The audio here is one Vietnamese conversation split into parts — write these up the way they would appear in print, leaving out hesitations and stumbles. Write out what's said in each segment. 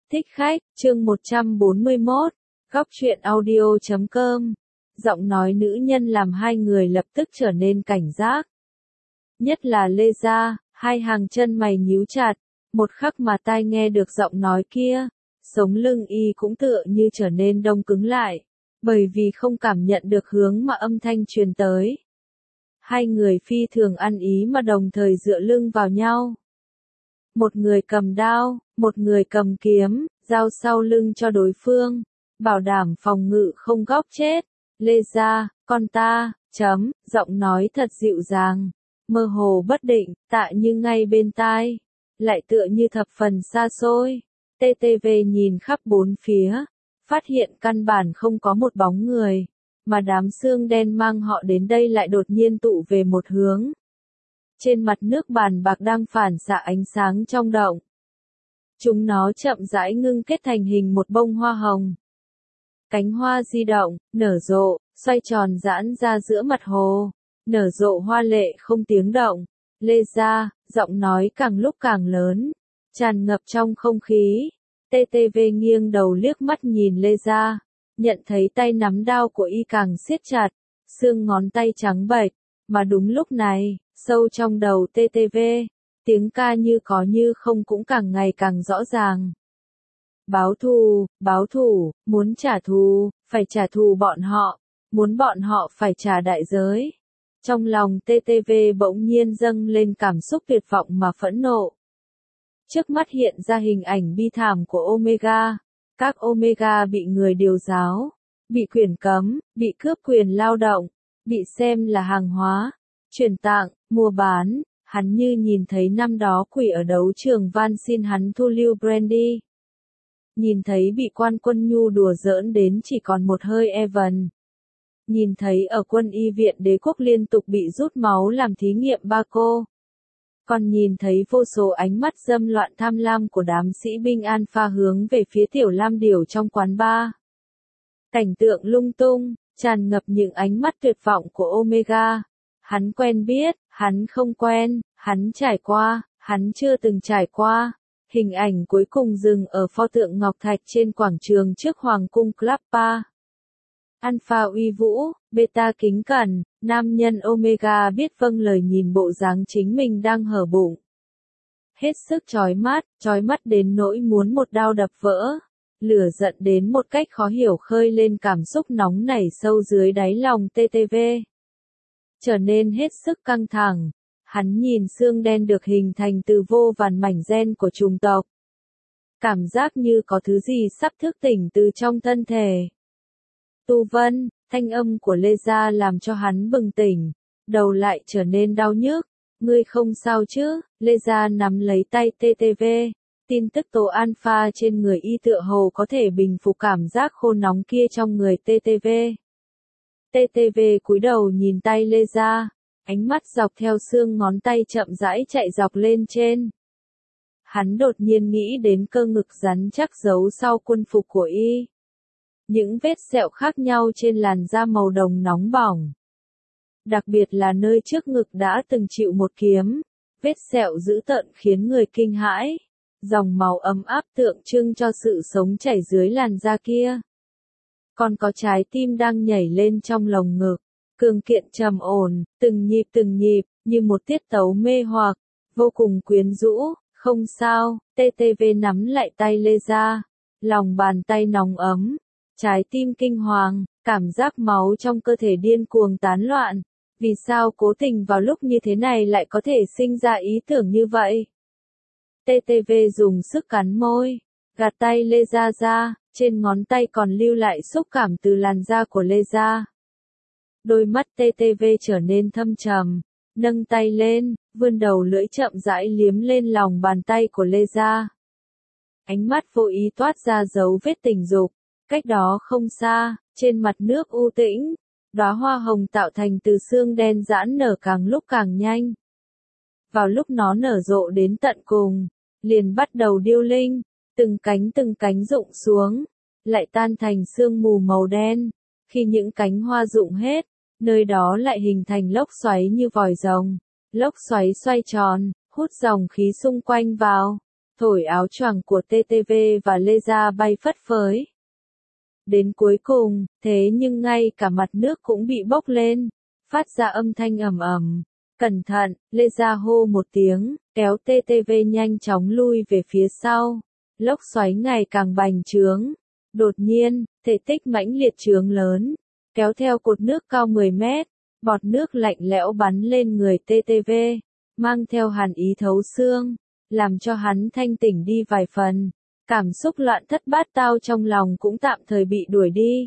Thích khách, chương 141, góc truyện audio.com. Giọng nói nữ nhân làm hai người lập tức trở nên cảnh giác. Nhất là Lê Gia, hai hàng chân mày nhíu chặt, một khắc mà tai nghe được giọng nói kia, sống lưng y cũng tựa như trở nên đông cứng lại, bởi vì không cảm nhận được hướng mà âm thanh truyền tới. Hai người phi thường ăn ý mà đồng thời dựa lưng vào nhau. Một người cầm đao, một người cầm kiếm, giao sau lưng cho đối phương, bảo đảm phòng ngự không góc chết. Lê Gia, con ta, giọng nói thật dịu dàng, mơ hồ bất định, tạ như ngay bên tai, lại tựa như thập phần xa xôi. TTV nhìn khắp bốn phía, phát hiện căn bản không có một bóng người, mà đám xương đen mang họ đến đây lại đột nhiên tụ về một hướng. Trên mặt nước bàn bạc đang phản xạ ánh sáng trong động. Chúng nó chậm rãi ngưng kết thành hình một bông hoa hồng. Cánh hoa di động, nở rộ, xoay tròn giãn ra giữa mặt hồ, nở rộ hoa lệ không tiếng động. Lê Gia, giọng nói càng lúc càng lớn, tràn ngập trong không khí. TTV nghiêng đầu liếc mắt nhìn Lê Gia, nhận thấy tay nắm đao của y càng siết chặt, xương ngón tay trắng bệch, mà đúng lúc này, sâu trong đầu TTV, tiếng ca như có như không cũng càng ngày càng rõ ràng. Báo thù, muốn trả thù, phải trả thù bọn họ, muốn bọn họ phải trả đại giới. Trong lòng TTV bỗng nhiên dâng lên cảm xúc tuyệt vọng mà phẫn nộ. Trước mắt hiện ra hình ảnh bi thảm của Omega, các Omega bị người điều giáo, bị quyền cấm, bị cướp quyền lao động, bị xem là hàng hóa, chuyển tặng, mua bán. Hắn như nhìn thấy năm đó quỷ ở đấu trường van xin hắn thu lưu Brandy. Nhìn thấy bị quan quân nhu đùa giỡn đến chỉ còn một hơi Evan. Nhìn thấy ở quân y viện đế quốc liên tục bị rút máu làm thí nghiệm Baco. Còn nhìn thấy vô số ánh mắt dâm loạn tham lam của đám sĩ binh Alpha hướng về phía tiểu lam điểu trong quán bar. Cảnh tượng lung tung, tràn ngập những ánh mắt tuyệt vọng của Omega. Hắn quen biết, hắn không quen, hắn trải qua, hắn chưa từng trải qua. Hình ảnh cuối cùng dừng ở pho tượng ngọc thạch trên quảng trường trước Hoàng cung Klappa. Alpha uy vũ, Beta kính cẩn, nam nhân Omega biết vâng lời nhìn bộ dáng chính mình đang hở bụng. Hết sức chói mắt đến nỗi muốn một đao đập vỡ. Lửa giận đến một cách khó hiểu khơi lên cảm xúc nóng nảy sâu dưới đáy lòng TTV. Trở nên hết sức căng thẳng. Hắn nhìn xương đen được hình thành từ vô vàn mảnh gen của chủng tộc. Cảm giác như có thứ gì sắp thức tỉnh từ trong thân thể. Tu Vân, thanh âm của Lê Gia làm cho hắn bừng tỉnh, đầu lại trở nên đau nhức. Ngươi không sao chứ? Lê Gia nắm lấy tay TTV, tin tức tố alpha trên người y tựa hồ có thể bình phục cảm giác khô nóng kia trong người TTV. TTV cúi đầu nhìn tay Lê Gia, ánh mắt dọc theo xương ngón tay chậm rãi chạy dọc lên trên. Hắn đột nhiên nghĩ đến cơ ngực rắn chắc giấu sau quân phục của y. Những vết sẹo khác nhau trên làn da màu đồng nóng bỏng. Đặc biệt là nơi trước ngực đã từng chịu một kiếm, vết sẹo dữ tợn khiến người kinh hãi. Dòng máu ấm áp tượng trưng cho sự sống chảy dưới làn da kia. Còn có trái tim đang nhảy lên trong lồng ngực, cường kiện trầm ổn, từng nhịp, như một tiết tấu mê hoặc, vô cùng quyến rũ. Không sao, TTV nắm lại tay Lê Gia, lòng bàn tay nóng ấm, trái tim kinh hoàng, cảm giác máu trong cơ thể điên cuồng tán loạn. Vì sao cố tình vào lúc như thế này lại có thể sinh ra ý tưởng như vậy? TTV dùng sức cắn môi, gạt tay Lê Gia ra, trên ngón tay còn lưu lại xúc cảm từ làn da của Lê Gia. Đôi mắt TTV trở nên thâm trầm, nâng tay lên, vươn đầu lưỡi chậm rãi liếm lên lòng bàn tay của Lê Gia. Ánh mắt vô ý toát ra dấu vết tình dục, cách đó không xa, trên mặt nước u tĩnh, đóa hoa hồng tạo thành từ xương đen giãn nở càng lúc càng nhanh. Vào lúc nó nở rộ đến tận cùng, liền bắt đầu điêu linh, từng cánh rụng xuống, lại tan thành sương mù màu đen. Khi những cánh hoa rụng hết, nơi đó lại hình thành lốc xoáy như vòi rồng. Lốc xoáy xoay tròn, hút dòng khí xung quanh vào. thổi áo choàng của TTV và Lê Gia bay phất phới. Đến cuối cùng, thế nhưng ngay cả mặt nước cũng bị bốc lên, phát ra âm thanh ầm ầm. Cẩn thận, Lê Gia hô một tiếng, kéo TTV nhanh chóng lui về phía sau. Lốc xoáy ngày càng bành trướng. Đột nhiên, thể tích mãnh liệt trướng lớn, kéo theo cột nước cao 10 mét, bọt nước lạnh lẽo bắn lên người TTV, mang theo hàn ý thấu xương, làm cho hắn thanh tỉnh đi vài phần. Cảm xúc loạn thất bát tao trong lòng cũng tạm thời bị đuổi đi.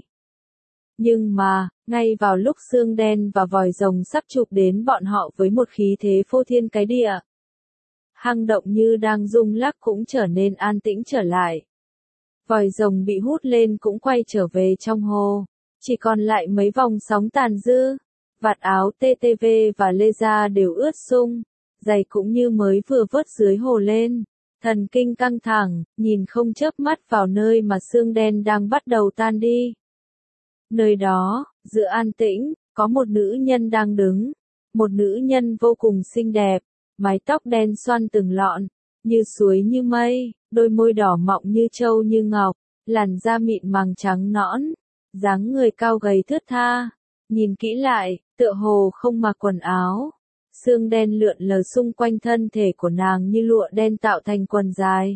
Nhưng mà, ngay vào lúc xương đen và vòi rồng sắp chụp đến bọn họ với một khí thế phô thiên cái địa, hang động như đang rung lắc cũng trở nên an tĩnh trở lại. Vòi rồng bị hút lên cũng quay trở về trong hồ, chỉ còn lại mấy vòng sóng tàn dư. Vạt áo TTV và Lê Gia đều ướt sũng, giày cũng như mới vừa vớt dưới hồ lên. Thần kinh căng thẳng, nhìn không chớp mắt vào nơi mà xương đen đang bắt đầu tan đi. Nơi đó, giữa an tĩnh, có một nữ nhân đang đứng. Một nữ nhân vô cùng xinh đẹp, mái tóc đen xoăn từng lọn, như suối như mây, đôi môi đỏ mọng như trâu như ngọc, làn da mịn màng trắng nõn, dáng người cao gầy thướt tha. Nhìn kỹ lại, tựa hồ không mặc quần áo. Xương đen lượn lờ xung quanh thân thể của nàng như lụa đen tạo thành quần dài.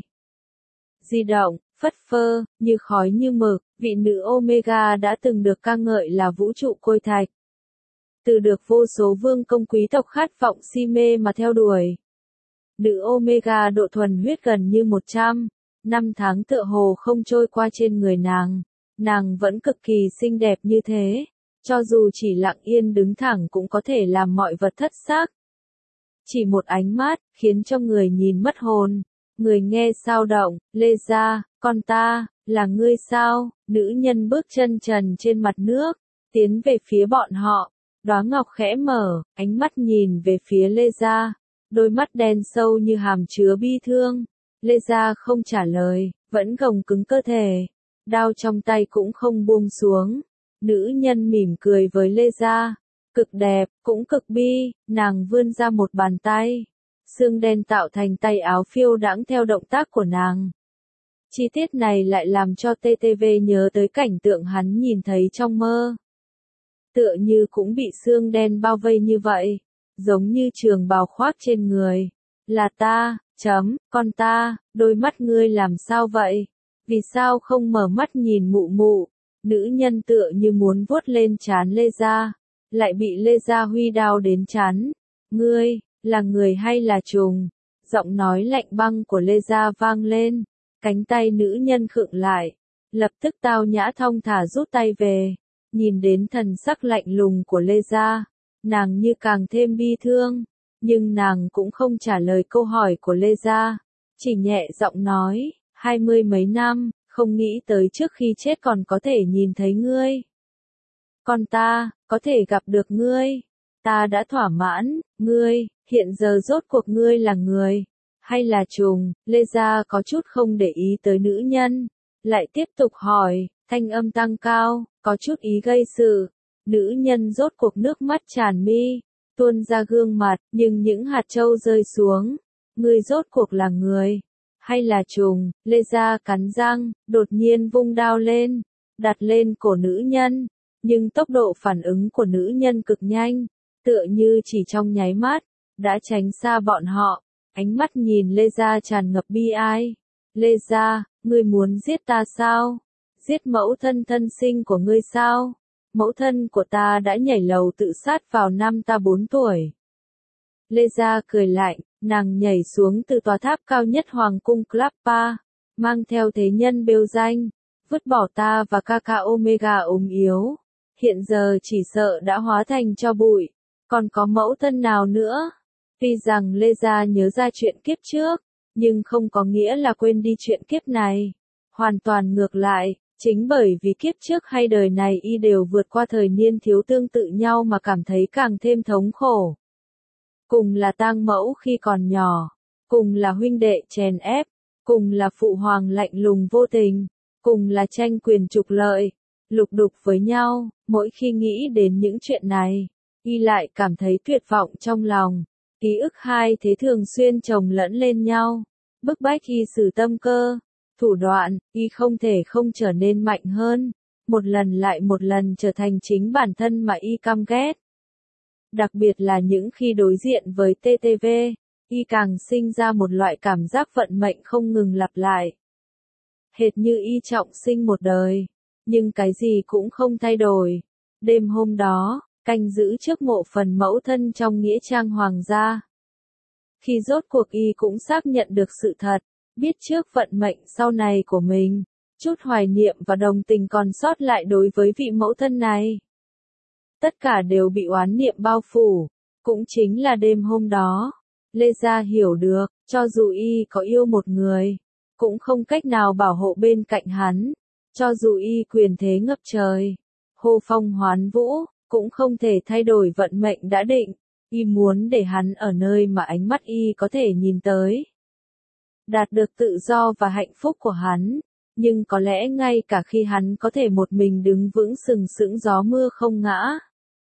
Di động, phất phơ, như khói như mực, vị nữ Omega đã từng được ca ngợi là vũ trụ côi thạch. Từ được vô số vương công quý tộc khát vọng si mê mà theo đuổi. Nữ Omega độ thuần huyết gần như 100, năm tháng tựa hồ không trôi qua trên người nàng. Nàng vẫn cực kỳ xinh đẹp như thế. Cho dù chỉ lặng yên đứng thẳng cũng có thể làm mọi vật thất xác. Chỉ một ánh mắt, khiến cho người nhìn mất hồn, người nghe sao động. Lê Gia, con ta, là ngươi sao? Nữ nhân bước chân trần trên mặt nước, tiến về phía bọn họ. Đóa ngọc khẽ mở, ánh mắt nhìn về phía Lê Gia, đôi mắt đen sâu như hàm chứa bi thương. Lê Gia không trả lời, vẫn gồng cứng cơ thể, đao trong tay cũng không buông xuống. Nữ nhân mỉm cười với Lê Gia, cực đẹp, cũng cực bi, nàng vươn ra một bàn tay. Xương đen tạo thành tay áo phiêu đãng theo động tác của nàng. Chi tiết này lại làm cho TTV nhớ tới cảnh tượng hắn nhìn thấy trong mơ. Tựa như cũng bị xương đen bao vây như vậy, giống như trường bào khoác trên người. Là ta, con ta, đôi mắt ngươi làm sao vậy? Vì sao không mở mắt nhìn mụ mụ? Nữ nhân tựa như muốn vuốt lên trán Lê Gia, lại bị Lê Gia huy đao đến trán. Ngươi, là người hay là trùng? Giọng nói lạnh băng của Lê Gia vang lên, cánh tay nữ nhân khựng lại, lập tức tao nhã thong thả rút tay về. Nhìn đến thần sắc lạnh lùng của Lê Gia, nàng như càng thêm bi thương, nhưng nàng cũng không trả lời câu hỏi của Lê Gia, chỉ nhẹ giọng nói, 20 mấy năm, không nghĩ tới trước khi chết còn có thể nhìn thấy ngươi. Con ta, có thể gặp được ngươi. Ta đã thỏa mãn, ngươi, hiện giờ rốt cuộc ngươi là người, hay là trùng? Lê Gia có chút không để ý tới nữ nhân, lại tiếp tục hỏi, thanh âm tăng cao, có chút ý gây sự. Nữ nhân rốt cuộc nước mắt tràn mi, tuôn ra gương mặt, nhưng những hạt châu rơi xuống. Ngươi rốt cuộc là người, hay là trùng? Lê Gia cắn răng, đột nhiên vung đao lên, đặt lên cổ nữ nhân, nhưng tốc độ phản ứng của nữ nhân cực nhanh, tựa như chỉ trong nháy mắt, đã tránh xa bọn họ. Ánh mắt nhìn Lê Gia tràn ngập bi ai. Lê Gia, ngươi muốn giết ta sao? Giết mẫu thân thân sinh của ngươi sao? Mẫu thân của ta đã nhảy lầu tự sát vào năm ta 4 tuổi. Lê Gia cười lạnh, nàng nhảy xuống từ tòa tháp cao nhất Hoàng cung Klappa, mang theo thế nhân bêu danh, vứt bỏ ta và ca ca Omega ốm yếu. Hiện giờ chỉ sợ đã hóa thành tro bụi, còn có mẫu thân nào nữa? Tuy rằng Lê Gia nhớ ra chuyện kiếp trước, nhưng không có nghĩa là quên đi chuyện kiếp này. Hoàn toàn ngược lại, chính bởi vì kiếp trước hay đời này y đều vượt qua thời niên thiếu tương tự nhau mà cảm thấy càng thêm thống khổ. Cùng là tang mẫu khi còn nhỏ, cùng là huynh đệ chèn ép, cùng là phụ hoàng lạnh lùng vô tình, cùng là tranh quyền trục lợi, lục đục với nhau. Mỗi khi nghĩ đến những chuyện này, y lại cảm thấy tuyệt vọng trong lòng. Ký ức hai thế thường xuyên chồng lẫn lên nhau, bức bách y sử tâm cơ, thủ đoạn, y không thể không trở nên mạnh hơn, một lần lại một lần trở thành chính bản thân mà y căm ghét. Đặc biệt là những khi đối diện với TTV, y càng sinh ra một loại cảm giác vận mệnh không ngừng lặp lại. Hệt như y trọng sinh một đời, nhưng cái gì cũng không thay đổi. Đêm hôm đó, canh giữ trước mộ phần mẫu thân trong nghĩa trang hoàng gia. Khi rốt cuộc y cũng xác nhận được sự thật, biết trước vận mệnh sau này của mình, chút hoài niệm và đồng tình còn sót lại đối với vị mẫu thân này. Tất cả đều bị oán niệm bao phủ, cũng chính là đêm hôm đó. Lê Gia hiểu được, cho dù y có yêu một người, cũng không cách nào bảo hộ bên cạnh hắn, cho dù y quyền thế ngập trời, hô phong hoán vũ, cũng không thể thay đổi vận mệnh đã định, y muốn để hắn ở nơi mà ánh mắt y có thể nhìn tới. Đạt được tự do và hạnh phúc của hắn, nhưng có lẽ ngay cả khi hắn có thể một mình đứng vững sừng sững gió mưa không ngã,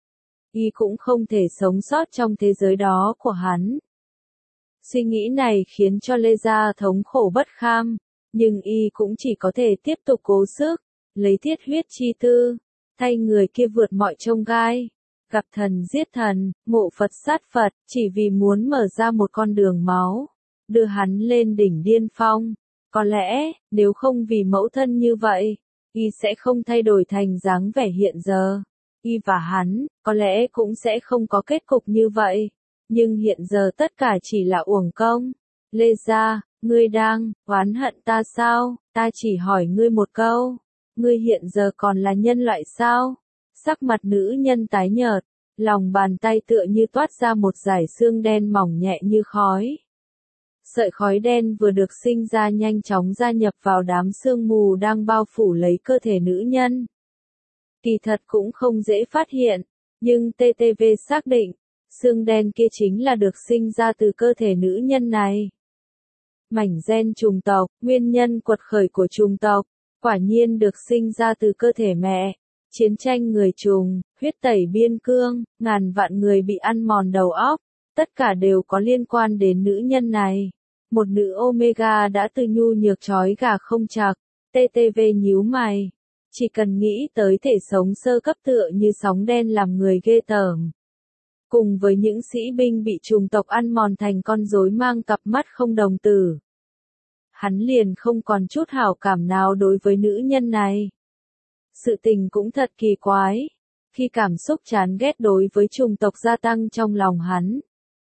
y cũng không thể sống sót trong thế giới đó của hắn. Suy nghĩ này khiến cho Lê Gia thống khổ bất kham, nhưng y cũng chỉ có thể tiếp tục cố sức, lấy thiết huyết chi tư, thay người kia vượt mọi chông gai, gặp thần giết thần, mộ Phật sát Phật, chỉ vì muốn mở ra một con đường máu, đưa hắn lên đỉnh điên phong. Có lẽ, nếu không vì mẫu thân như vậy, y sẽ không thay đổi thành dáng vẻ hiện giờ. Y và hắn, có lẽ cũng sẽ không có kết cục như vậy. Nhưng hiện giờ tất cả chỉ là uổng công. Lê Gia, ngươi đang oán hận ta sao? Ta chỉ hỏi ngươi một câu. Ngươi hiện giờ còn là nhân loại sao? Sắc mặt nữ nhân tái nhợt, lòng bàn tay tựa như toát ra một dải xương đen mỏng nhẹ như khói. Sợi khói đen vừa được sinh ra nhanh chóng gia nhập vào đám sương mù đang bao phủ lấy cơ thể nữ nhân. Kỳ thật cũng không dễ phát hiện, nhưng TTV xác định, xương đen kia chính là được sinh ra từ cơ thể nữ nhân này. Mảnh gen trùng tộc, nguyên nhân quật khởi của trùng tộc, quả nhiên được sinh ra từ cơ thể mẹ. Chiến tranh người trùng, huyết tẩy biên cương, ngàn vạn người bị ăn mòn đầu óc, tất cả đều có liên quan đến nữ nhân này. Một nữ Omega đã từ nhu nhược trói gà không chặt, TTV nhíu mày. Chỉ cần nghĩ tới thể sống sơ cấp tựa như sóng đen làm người ghê tởm. Cùng với những sĩ binh bị trùng tộc ăn mòn thành con rối mang cặp mắt không đồng tử. Hắn liền không còn chút hảo cảm nào đối với nữ nhân này. Sự tình cũng thật kỳ quái. Khi cảm xúc chán ghét đối với trùng tộc gia tăng trong lòng hắn,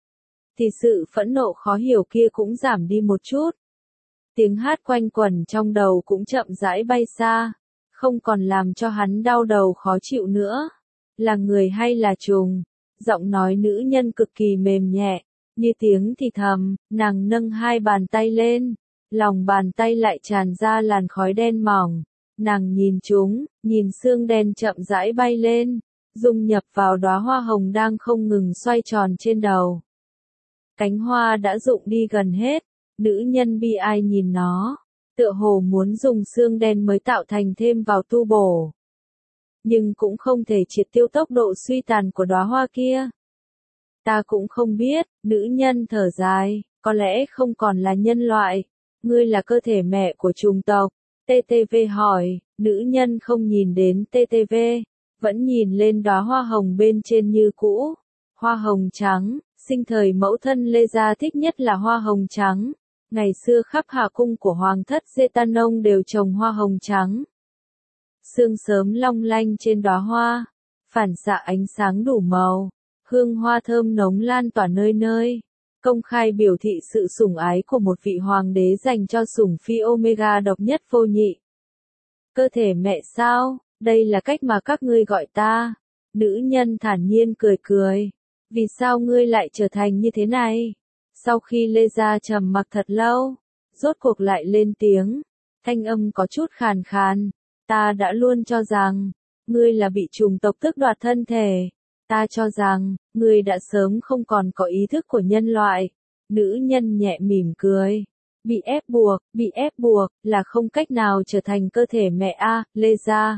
thì sự phẫn nộ khó hiểu kia cũng giảm đi một chút. Tiếng hát quanh quẩn trong đầu cũng chậm rãi bay xa, không còn làm cho hắn đau đầu khó chịu nữa. Là người hay là trùng? Giọng nói nữ nhân cực kỳ mềm nhẹ, như tiếng thì thầm, nàng nâng hai bàn tay lên, lòng bàn tay lại tràn ra làn khói đen mỏng. Nàng nhìn chúng, nhìn xương đen chậm rãi bay lên, dung nhập vào đóa hoa hồng đang không ngừng xoay tròn trên đầu. Cánh hoa đã rụng đi gần hết, nữ nhân bi ai nhìn nó, tựa hồ muốn dùng xương đen mới tạo thành thêm vào tu bổ. Nhưng cũng không thể triệt tiêu tốc độ suy tàn của đóa hoa kia. Ta cũng không biết, nữ nhân thở dài, có lẽ không còn là nhân loại, ngươi là cơ thể mẹ của trùng tộc. TTV hỏi, nữ nhân không nhìn đến TTV, vẫn nhìn lên đóa hoa hồng bên trên như cũ. Hoa hồng trắng, sinh thời mẫu thân Lê Gia thích nhất là hoa hồng trắng. Ngày xưa khắp Hà cung của Hoàng thất Zetanong đều trồng hoa hồng trắng. Sương sớm long lanh trên đóa hoa, phản xạ ánh sáng đủ màu, hương hoa thơm nồng lan tỏa nơi nơi. Công khai biểu thị sự sủng ái của một vị hoàng đế dành cho sủng phi Omega độc nhất vô nhị. Cơ thể mẹ sao, đây là cách mà các ngươi gọi ta. Nữ nhân thản nhiên cười cười. Vì sao ngươi lại trở thành như thế này? Sau khi Lê Gia trầm mặc thật lâu, rốt cuộc lại lên tiếng. Thanh âm có chút khàn khàn. Ta đã luôn cho rằng, ngươi là bị trùng tộc tước đoạt thân thể. Ta cho rằng, ngươi đã sớm không còn có ý thức của nhân loại. Nữ nhân nhẹ mỉm cười. Bị ép buộc, là không cách nào trở thành cơ thể mẹ a, Lê Gia.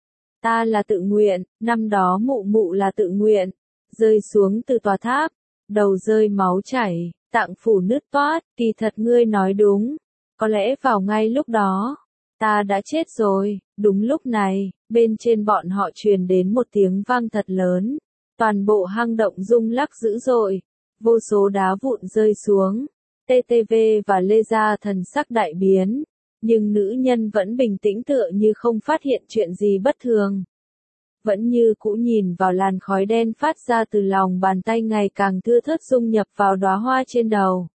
Ta là tự nguyện, năm đó mụ mụ là tự nguyện. Rơi xuống từ tòa tháp, đầu rơi máu chảy, tạng phủ nứt toát, kỳ thật ngươi nói đúng. Có lẽ vào ngay lúc đó, ta đã chết rồi. Đúng lúc này, bên trên bọn họ truyền đến một tiếng vang thật lớn. Toàn bộ hang động rung lắc dữ dội. Vô số đá vụn rơi xuống. TTV và Lê Gia thần sắc đại biến. Nhưng nữ nhân vẫn bình tĩnh tựa như không phát hiện chuyện gì bất thường. Vẫn như cũ nhìn vào làn khói đen phát ra từ lòng bàn tay ngày càng thưa thớt dung nhập vào đóa hoa trên đầu.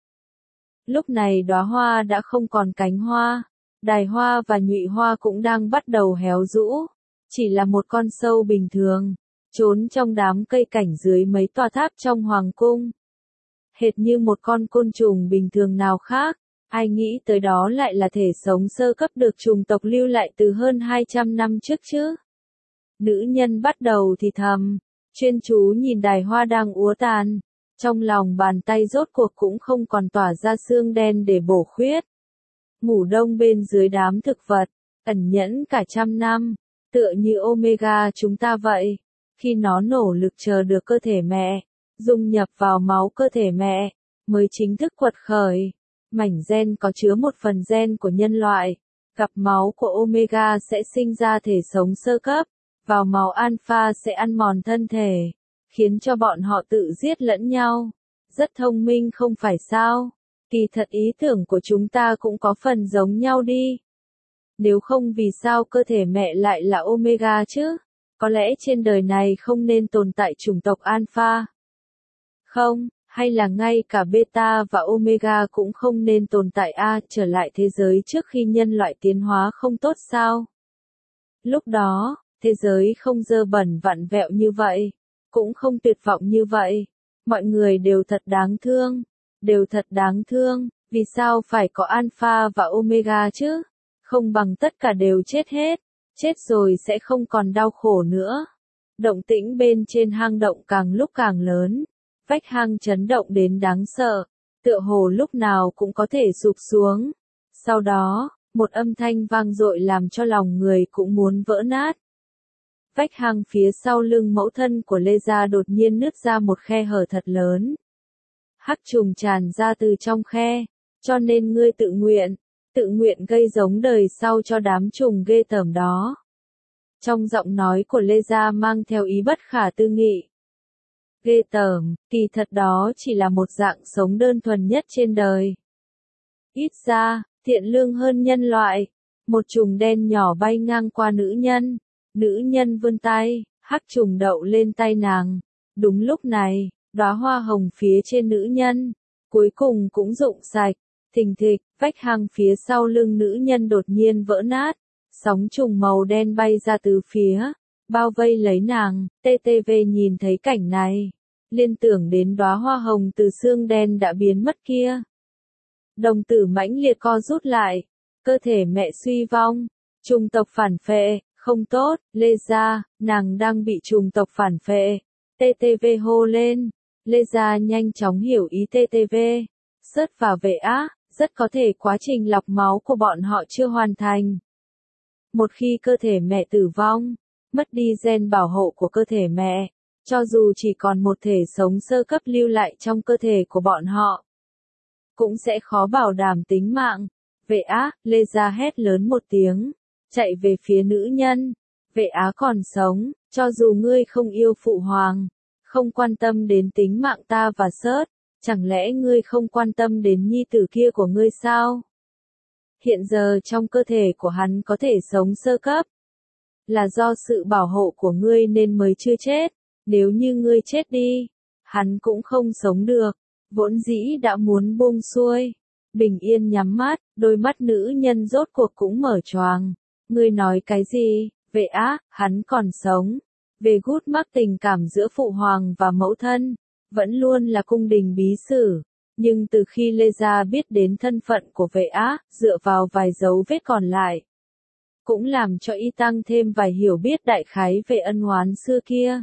Lúc này đóa hoa đã không còn cánh hoa, đài hoa và nhụy hoa cũng đang bắt đầu héo rũ. Chỉ là một con sâu bình thường, trốn trong đám cây cảnh dưới mấy tòa tháp trong hoàng cung. Hệt như một con côn trùng bình thường nào khác, ai nghĩ tới đó lại là thể sống sơ cấp được chủng tộc lưu lại từ hơn 200 năm trước chứ. Nữ nhân bắt đầu thì thầm, chuyên chú nhìn đài hoa đang úa tàn. Trong lòng bàn tay rốt cuộc cũng không còn tỏa ra xương đen để bổ khuyết. Ngủ đông bên dưới đám thực vật, ẩn nhẫn cả trăm năm, tựa như Omega chúng ta vậy. Khi nó nỗ lực chờ được cơ thể mẹ, dung nhập vào máu cơ thể mẹ, mới chính thức quật khởi. Mảnh gen có chứa một phần gen của nhân loại, gặp máu của Omega sẽ sinh ra thể sống sơ cấp, vào máu Alpha sẽ ăn mòn thân thể, khiến cho bọn họ tự giết lẫn nhau. Rất thông minh không phải sao? Kỳ thật ý tưởng của chúng ta cũng có phần giống nhau đi. Nếu không vì sao cơ thể mẹ lại là Omega chứ? Có lẽ trên đời này không nên tồn tại chủng tộc Alpha. Không, hay là ngay cả Beta và Omega cũng không nên tồn tại trở lại thế giới trước khi nhân loại tiến hóa không tốt sao? Lúc đó, thế giới không dơ bẩn vặn vẹo như vậy, cũng không tuyệt vọng như vậy. Mọi người đều thật đáng thương, đều thật đáng thương, vì sao phải có Alpha và Omega chứ? Không bằng tất cả đều chết hết, chết rồi sẽ không còn đau khổ nữa. Động tĩnh bên trên hang động càng lúc càng lớn, vách hang chấn động đến đáng sợ, tựa hồ lúc nào cũng có thể sụp xuống. Sau đó, một âm thanh vang dội làm cho lòng người cũng muốn vỡ nát. Vách hang phía sau lưng mẫu thân của Lê Gia đột nhiên nứt ra một khe hở thật lớn. Hắc trùng tràn ra từ trong khe, cho nên ngươi tự nguyện gây giống đời sau cho đám trùng ghê tởm đó. Trong giọng nói của Lê Gia mang theo ý bất khả tư nghị. Ghê tởm, kỳ thật đó chỉ là một dạng sống đơn thuần nhất trên đời. Ít ra, thiện lương hơn nhân loại. Một trùng đen nhỏ bay ngang qua nữ nhân vươn tay, hắc trùng đậu lên tay nàng. Đúng lúc này, đóa hoa hồng phía trên nữ nhân, cuối cùng cũng rụng sạch. Thình thịch, vách hang phía sau lưng nữ nhân đột nhiên vỡ nát. Sóng trùng màu đen bay ra từ phía, bao vây lấy nàng. TTV nhìn thấy cảnh này, liên tưởng đến đóa hoa hồng từ xương đen đã biến mất kia. Đồng tử mãnh liệt co rút lại, cơ thể mẹ suy vong, chủng tộc phản phệ, không tốt. Lê Gia, nàng đang bị chủng tộc phản phệ. TTV hô lên. Lê Gia nhanh chóng hiểu ý TTV. Sớt vào vệ rất có thể quá trình lọc máu của bọn họ chưa hoàn thành. Một khi cơ thể mẹ tử vong, mất đi gen bảo hộ của cơ thể mẹ, cho dù chỉ còn một thể sống sơ cấp lưu lại trong cơ thể của bọn họ, cũng sẽ khó bảo đảm tính mạng. Vệ Lê Gia hét lớn một tiếng, chạy về phía nữ nhân. Vệ còn sống, cho dù ngươi không yêu phụ hoàng, không quan tâm đến tính mạng ta và Sớt, chẳng lẽ ngươi không quan tâm đến nhi tử kia của ngươi sao? Hiện giờ trong cơ thể của hắn có thể sống sơ cấp, là do sự bảo hộ của ngươi nên mới chưa chết. Nếu như ngươi chết đi, hắn cũng không sống được. Vốn dĩ đã muốn buông xuôi, bình yên nhắm mắt, đôi mắt nữ nhân rốt cuộc cũng mở choàng. Ngươi nói cái gì? Vệ hắn còn sống. Về gút mắc tình cảm giữa phụ hoàng và mẫu thân, vẫn luôn là cung đình bí sử. Nhưng từ khi Lê Gia biết đến thân phận của vệ dựa vào vài dấu vết còn lại, cũng làm cho y tăng thêm vài hiểu biết đại khái về ân oán xưa kia.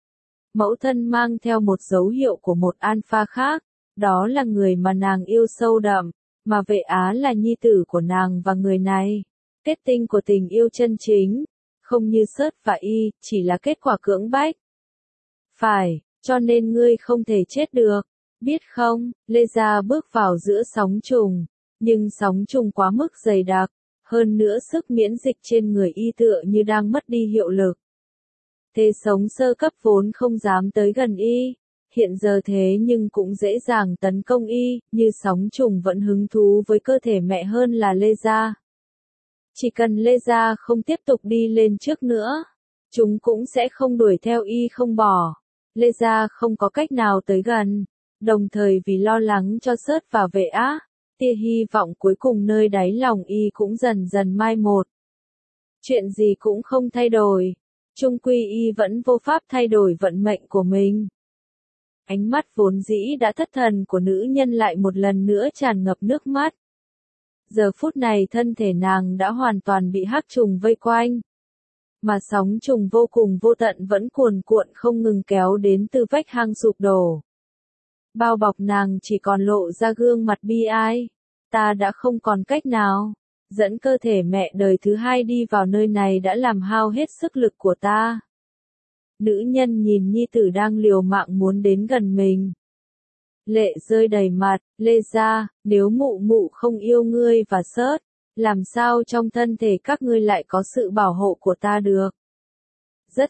Mẫu thân mang theo một dấu hiệu của một alpha khác, đó là người mà nàng yêu sâu đậm, mà vệ là nhi tử của nàng và người này. Kết tinh của tình yêu chân chính, không như Sớt và Y, chỉ là kết quả cưỡng bách. Phải, cho nên ngươi không thể chết được. Biết không, Lê Gia bước vào giữa sóng trùng, nhưng sóng trùng quá mức dày đặc, hơn nữa sức miễn dịch trên người y tựa như đang mất đi hiệu lực. Thế sống sơ cấp vốn không dám tới gần y, hiện giờ thế nhưng cũng dễ dàng tấn công y, như sóng trùng vẫn hứng thú với cơ thể mẹ hơn là Lê Gia. Chỉ cần Lê Gia không tiếp tục đi lên trước nữa, chúng cũng sẽ không đuổi theo y không bỏ. Lê Gia không có cách nào tới gần, đồng thời vì lo lắng cho Sớt và Vệ Á, tia hy vọng cuối cùng nơi đáy lòng y cũng dần dần mai một. Chuyện gì cũng không thay đổi, chung quy y vẫn vô pháp thay đổi vận mệnh của mình. Ánh mắt vốn dĩ đã thất thần của nữ nhân lại một lần nữa tràn ngập nước mắt. Giờ phút này thân thể nàng đã hoàn toàn bị hắc trùng vây quanh. Mà sóng trùng vô cùng vô tận vẫn cuồn cuộn không ngừng kéo đến từ vách hang sụp đổ. Bao bọc nàng chỉ còn lộ ra gương mặt bi ai. Ta đã không còn cách nào. Dẫn cơ thể mẹ đời thứ hai đi vào nơi này đã làm hao hết sức lực của ta. Nữ nhân nhìn nhi tử đang liều mạng muốn đến gần mình. Lệ rơi đầy mặt, Lê Gia, nếu mụ mụ không yêu ngươi và Sớt, làm sao trong thân thể các ngươi lại có sự bảo hộ của ta được? Rất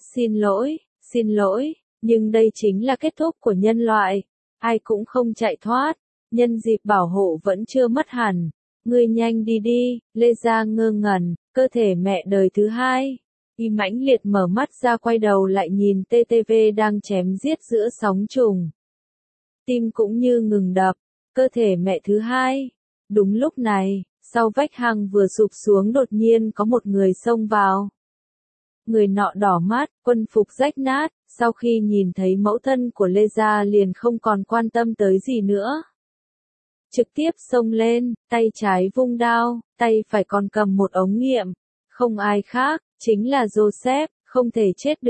xin lỗi, nhưng đây chính là kết thúc của nhân loại, ai cũng không chạy thoát, nhân dịp bảo hộ vẫn chưa mất hẳn, ngươi nhanh đi đi, Lê Gia ngơ ngẩn, cơ thể mẹ đời thứ hai. Y mãnh liệt mở mắt ra quay đầu lại nhìn TTV đang chém giết giữa sóng trùng. Tim cũng như ngừng đập, cơ thể mẹ thứ hai. Đúng lúc này, sau vách hang vừa sụp xuống đột nhiên có một người xông vào. Người nọ đỏ mắt, quân phục rách nát, sau khi nhìn thấy mẫu thân của Lê Gia liền không còn quan tâm tới gì nữa. Trực tiếp xông lên, tay trái vung đao, tay phải còn cầm một ống nghiệm. Không ai khác, chính là Joseph, không thể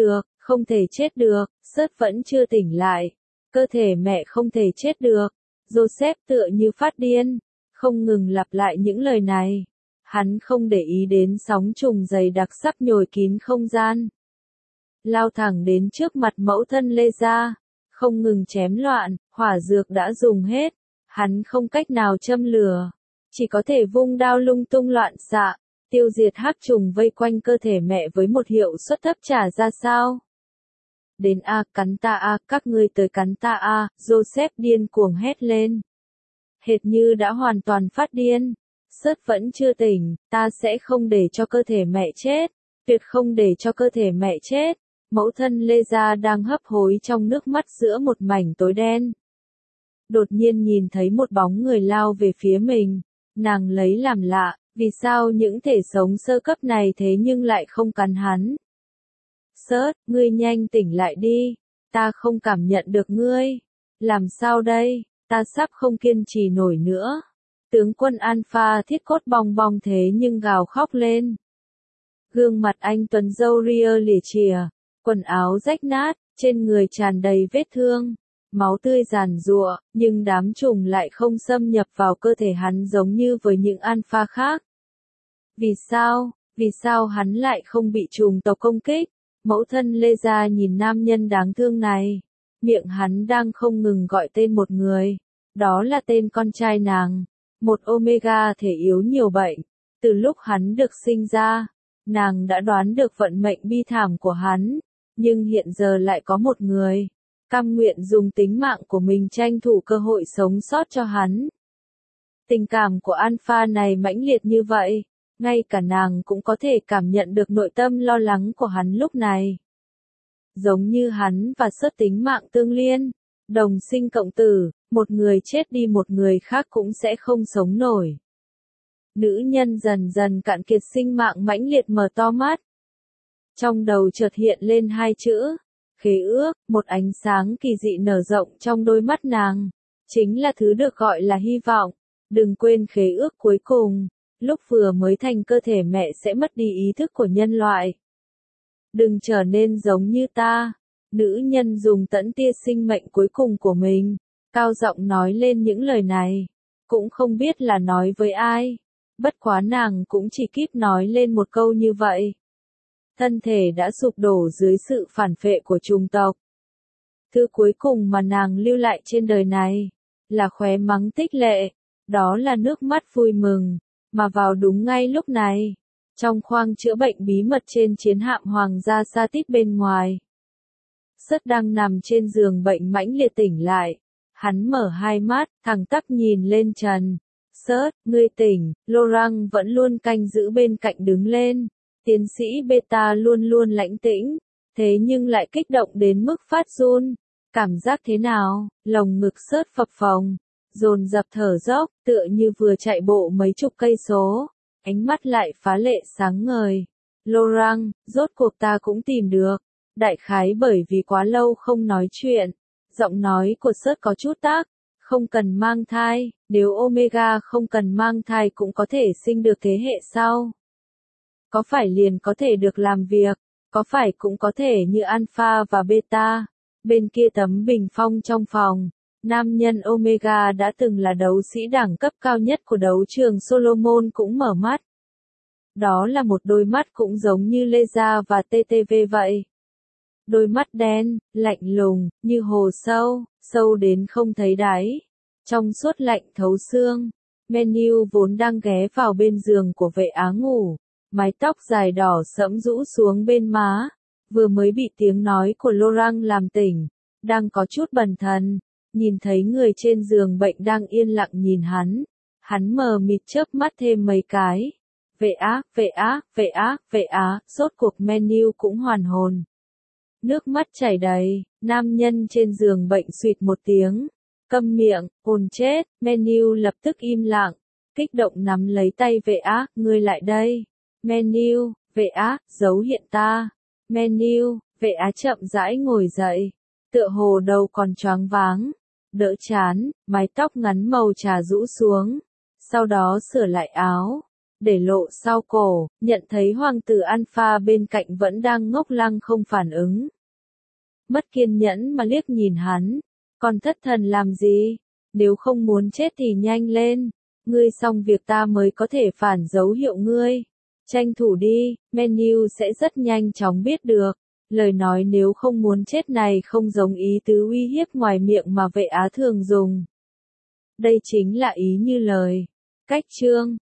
chết được, Sớt vẫn chưa tỉnh lại. Cơ thể mẹ không thể chết được. Joseph tựa như phát điên, không ngừng lặp lại những lời này. Hắn không để ý đến sóng trùng dày đặc sắp nhồi kín không gian. Lao thẳng đến trước mặt mẫu thân Lê Gia, không ngừng chém loạn, hỏa dược đã dùng hết. Hắn không cách nào châm lửa, chỉ có thể vung đao lung tung loạn xạ, tiêu diệt hắc trùng vây quanh cơ thể mẹ với một hiệu suất thấp trả ra sao. Đến a, cắn ta a, các ngươi tới cắn ta a, Joseph điên cuồng hét lên. Hệt như đã hoàn toàn phát điên. Sớt vẫn chưa tỉnh, ta sẽ không để cho cơ thể mẹ chết, tuyệt không để cho cơ thể mẹ chết. Mẫu thân Lê Gia đang hấp hối trong nước mắt giữa một mảnh tối đen. Đột nhiên nhìn thấy một bóng người lao về phía mình, nàng lấy làm lạ, vì sao những thể sống sơ cấp này thế nhưng lại không cắn hắn. Sớt, ngươi nhanh tỉnh lại đi, ta không cảm nhận được ngươi. Làm sao đây, ta sắp không kiên trì nổi nữa. Tướng quân Alpha thiết cốt bong bong thế nhưng gào khóc lên. Gương mặt anh tuấn râu ria lìa chìa, quần áo rách nát, trên người tràn đầy vết thương, máu tươi giàn giụa, nhưng đám trùng lại không xâm nhập vào cơ thể hắn giống như với những Alpha khác. Vì sao hắn lại không bị trùng tộc công kích? Mẫu thân Lê Gia nhìn nam nhân đáng thương này, miệng hắn đang không ngừng gọi tên một người, đó là tên con trai nàng, một Omega thể yếu nhiều bệnh. Từ lúc hắn được sinh ra, nàng đã đoán được vận mệnh bi thảm của hắn, nhưng hiện giờ lại có một người cam nguyện dùng tính mạng của mình tranh thủ cơ hội sống sót cho hắn. Tình cảm của Alpha này mãnh liệt như vậy, ngay cả nàng cũng có thể cảm nhận được nội tâm lo lắng của hắn lúc này. Giống như hắn và Sớt tính mạng tương liên, đồng sinh cộng tử, một người chết đi một người khác cũng sẽ không sống nổi. Nữ nhân dần dần cạn kiệt sinh mạng mãnh liệt mở to mắt. Trong đầu chợt hiện lên hai chữ, khế ước, một ánh sáng kỳ dị nở rộng trong đôi mắt nàng. Chính là thứ được gọi là hy vọng. Đừng quên khế ước cuối cùng, lúc vừa mới thành cơ thể mẹ sẽ mất đi ý thức của nhân loại. Đừng trở nên giống như ta. Nữ nhân dùng tẫn tia sinh mệnh cuối cùng của mình, cao giọng nói lên những lời này. Cũng không biết là nói với ai. Bất quá nàng cũng chỉ kíp nói lên một câu như vậy. Thân thể đã sụp đổ dưới sự phản phệ của trùng tộc. Thứ cuối cùng mà nàng lưu lại trên đời này, là khóe mắng tích lệ, đó là nước mắt vui mừng, mà vào đúng ngay lúc này, trong khoang chữa bệnh bí mật trên chiến hạm Hoàng gia Sa Tít bên ngoài. Sớt đang nằm trên giường bệnh mãnh liệt tỉnh lại, hắn mở hai mắt, thẳng tắp nhìn lên trần. Sớt, ngươi tỉnh, Laurent vẫn luôn canh giữ bên cạnh đứng lên, tiến sĩ Beta luôn luôn lãnh tĩnh, thế nhưng lại kích động đến mức phát run. Cảm giác thế nào? Lồng ngực Sớt phập phồng, dồn dập thở dốc, tựa như vừa chạy bộ mấy chục cây số, ánh mắt lại phá lệ sáng ngời. Laurent, rốt cuộc ta cũng tìm được. Đại khái bởi vì quá lâu không nói chuyện, giọng nói của Sớt có chút tác, không cần mang thai, nếu Omega không cần mang thai cũng có thể sinh được thế hệ sau. Có phải liền có thể được làm việc, có phải cũng có thể như Alpha và Beta. Bên kia tấm bình phong trong phòng, nam nhân Omega đã từng là đấu sĩ đẳng cấp cao nhất của đấu trường Solomon cũng mở mắt. Đó là một đôi mắt cũng giống như Leza và TTV vậy. Đôi mắt đen, lạnh lùng, như hồ sâu, sâu đến không thấy đáy. Trong suốt lạnh thấu xương, Menu vốn đang ghé vào bên giường của vệ á ngủ, mái tóc dài đỏ sẫm rũ xuống bên má, vừa mới bị tiếng nói của Laurent làm tỉnh, đang có chút bần thần, nhìn thấy người trên giường bệnh đang yên lặng nhìn hắn mờ mịt chớp mắt thêm mấy cái. Vệ á, rốt cuộc Menu cũng hoàn hồn. Nước mắt chảy đầy, nam nhân trên giường bệnh suýt một tiếng. Câm miệng, hồn chết, Menu lập tức im lặng, kích động nắm lấy tay vệ á, ngươi lại đây. Menu, vệ á, giấu hiện ta. Menu, vệ á chậm rãi ngồi dậy, tựa hồ đầu còn choáng váng, đỡ chán, mái tóc ngắn màu trà rũ xuống, sau đó sửa lại áo, để lộ sau cổ, nhận thấy hoàng tử Alpha bên cạnh vẫn đang ngốc lăng không phản ứng. Mất kiên nhẫn mà liếc nhìn hắn, còn thất thần làm gì? Nếu không muốn chết thì nhanh lên, ngươi xong việc ta mới có thể phản dấu hiệu ngươi. Tranh thủ đi, Menu sẽ rất nhanh chóng biết được. Lời nói nếu không muốn chết này không giống ý tứ uy hiếp ngoài miệng mà vệ á thường dùng. Đây chính là ý như lời. Cách chương